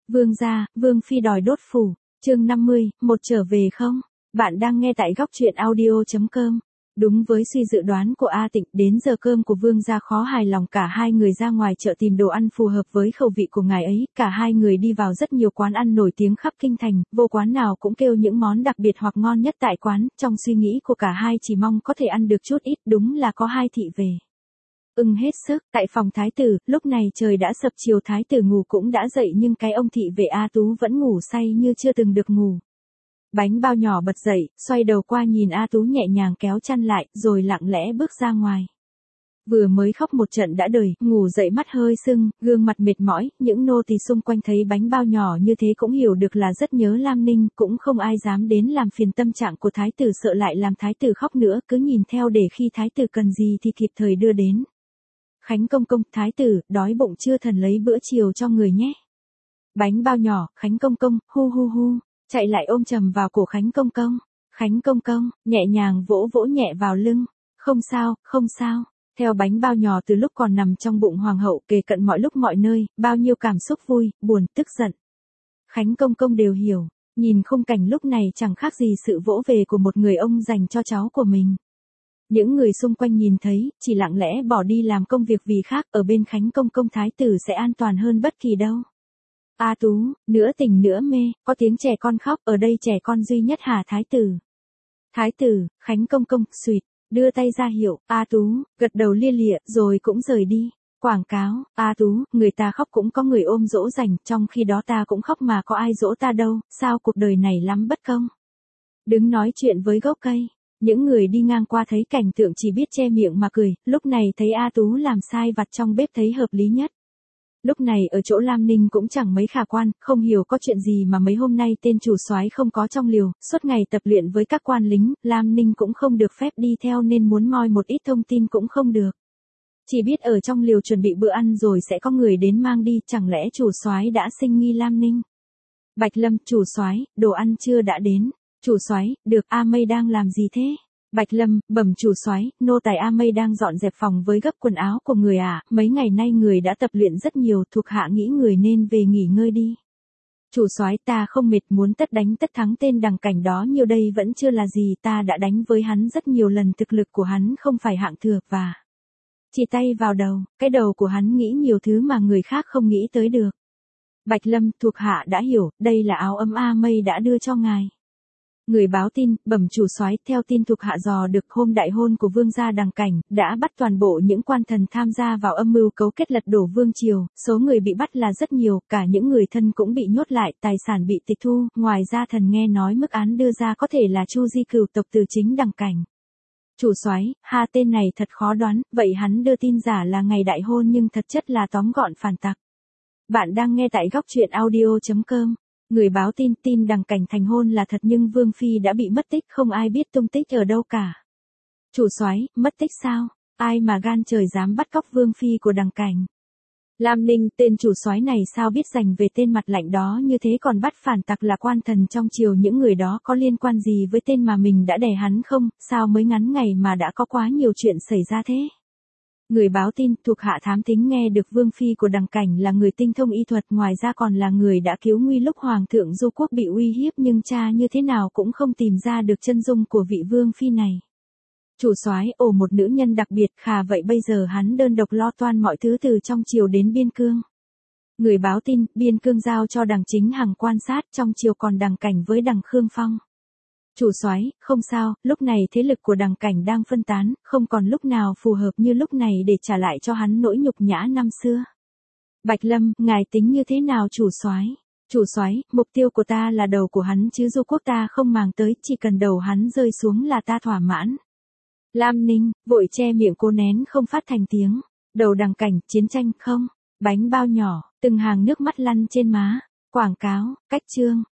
Vương gia, Vương phi đòi đốt phủ. Chương 50, một trở về không? Bạn đang nghe tại góc truyện audio.com. Đúng với suy dự đoán của A Tịnh, đến giờ cơm của Vương gia khó hài lòng, cả hai người ra ngoài chợ tìm đồ ăn phù hợp với khẩu vị của ngài ấy. Cả hai người đi vào rất nhiều quán ăn nổi tiếng khắp kinh thành, vô quán nào cũng kêu những món đặc biệt hoặc ngon nhất tại quán. Trong suy nghĩ của cả hai chỉ mong có thể ăn được chút ít, đúng là có hai thị về. Hết sức, tại phòng thái tử, lúc này trời đã sập chiều, thái tử ngủ cũng đã dậy nhưng cái ông thị vệ A Tú vẫn ngủ say như chưa từng được ngủ. Bánh bao nhỏ bật dậy, xoay đầu qua nhìn A Tú nhẹ nhàng kéo chăn lại, rồi lặng lẽ bước ra ngoài. Vừa mới khóc một trận đã đời, ngủ dậy mắt hơi sưng, gương mặt mệt mỏi, những nô tỳ xung quanh thấy bánh bao nhỏ như thế cũng hiểu được là rất nhớ Lam Ninh, cũng không ai dám đến làm phiền tâm trạng của thái tử, sợ lại làm thái tử khóc nữa, cứ nhìn theo để khi thái tử cần gì thì kịp thời đưa đến. Khánh công công, thái tử, đói bụng chưa, thần lấy bữa chiều cho người nhé. Bánh bao nhỏ, Khánh công công, hu hu hu, chạy lại ôm chầm vào cổ Khánh công công. Khánh công công, nhẹ nhàng vỗ vỗ nhẹ vào lưng. Không sao, không sao. Theo bánh bao nhỏ từ lúc còn nằm trong bụng hoàng hậu, kề cận mọi lúc mọi nơi, bao nhiêu cảm xúc vui, buồn, tức giận. Khánh công công đều hiểu, nhìn khung cảnh lúc này chẳng khác gì sự vỗ về của một người ông dành cho cháu của mình. Những người xung quanh nhìn thấy, chỉ lặng lẽ bỏ đi làm công việc vì khác, ở bên Khánh công công thái tử sẽ an toàn hơn bất kỳ đâu. A Tú, nửa tỉnh nửa mê, có tiếng trẻ con khóc, ở đây trẻ con duy nhất hả thái tử? Thái tử, Khánh công công, xuyệt, đưa tay ra hiệu, A Tú, gật đầu lia lịa, rồi cũng rời đi. Quảng cáo, A Tú, người ta khóc cũng có người ôm dỗ dành, trong khi đó ta cũng khóc mà có ai dỗ ta đâu, sao cuộc đời này lắm bất công. Đứng nói chuyện với gốc cây. Những người đi ngang qua thấy cảnh tượng chỉ biết che miệng mà cười, lúc này thấy A Tú làm sai vặt trong bếp thấy hợp lý nhất. Lúc này ở chỗ Lam Ninh cũng chẳng mấy khả quan, không hiểu có chuyện gì mà mấy hôm nay tên chủ soái không có trong liều, suốt ngày tập luyện với các quan lính, Lam Ninh cũng không được phép đi theo nên muốn moi một ít thông tin cũng không được. Chỉ biết ở trong liều chuẩn bị bữa ăn rồi sẽ có người đến mang đi, chẳng lẽ chủ soái đã sinh nghi Lam Ninh. Bạch Lâm, chủ soái, đồ ăn chưa đã đến. Chủ soái, được, A Mây đang làm gì thế? Bạch Lâm, bẩm chủ soái, nô tài A Mây đang dọn dẹp phòng với gấp quần áo của người ạ, mấy ngày nay người đã tập luyện rất nhiều, thuộc hạ nghĩ người nên về nghỉ ngơi đi. Chủ soái, ta không mệt, muốn tất đánh tất thắng tên Đằng Cảnh đó nhiều đây vẫn chưa là gì, ta đã đánh với hắn rất nhiều lần, thực lực của hắn không phải hạng thừa và chỉ tay vào đầu, cái đầu của hắn nghĩ nhiều thứ mà người khác không nghĩ tới được. Bạch Lâm, thuộc hạ đã hiểu, đây là áo ấm A Mây đã đưa cho ngài. Người báo tin, bẩm chủ soái, theo tin thuộc hạ dò được, hôm đại hôn của vương gia Đằng Cảnh, đã bắt toàn bộ những quan thần tham gia vào âm mưu cấu kết lật đổ vương triều, số người bị bắt là rất nhiều, cả những người thân cũng bị nhốt lại, tài sản bị tịch thu, ngoài ra thần nghe nói mức án đưa ra có thể là Chu Di cửu tộc từ chính Đằng Cảnh. Chủ soái, tên này thật khó đoán, vậy hắn đưa tin giả là ngày đại hôn nhưng thật chất là tóm gọn phản tặc. Bạn đang nghe tại góc truyện audio.com. Người báo tin, tin Đằng Cảnh thành hôn là thật nhưng Vương Phi đã bị mất tích, không ai biết tung tích ở đâu cả. Chủ soái, mất tích sao? Ai mà gan trời dám bắt cóc Vương Phi của Đằng Cảnh? Lam Ninh, tên chủ soái này sao biết dành về tên mặt lạnh đó như thế, còn bắt phản tặc là quan thần trong triều, những người đó có liên quan gì với tên mà mình đã đè hắn không? Sao mới ngắn ngày mà đã có quá nhiều chuyện xảy ra thế? Người báo tin, thuộc hạ thám thính nghe được Vương Phi của Đằng Cảnh là người tinh thông y thuật, ngoài ra còn là người đã cứu nguy lúc Hoàng thượng Du Quốc bị uy hiếp, nhưng cha như thế nào cũng không tìm ra được chân dung của vị Vương Phi này. Chủ soái, một nữ nhân đặc biệt, khà vậy bây giờ hắn đơn độc lo toan mọi thứ từ trong triều đến biên cương. Người báo tin, biên cương giao cho Đằng Chính Hằng quan sát, trong triều còn Đằng Cảnh với Đằng Khương Phong. Chủ soái, không sao, lúc này thế lực của Đằng Cảnh đang phân tán, không còn lúc nào phù hợp như lúc này để trả lại cho hắn nỗi nhục nhã năm xưa. Bạch Lâm, ngài tính như thế nào chủ soái? Chủ soái, mục tiêu của ta là đầu của hắn chứ Du Quốc ta không màng tới, chỉ cần đầu hắn rơi xuống là ta thỏa mãn. Lam Ninh, vội che miệng cô nén không phát thành tiếng. Đầu Đằng Cảnh, chiến tranh không? Bánh bao nhỏ, từng hàng nước mắt lăn trên má. Quảng cáo, cách chương,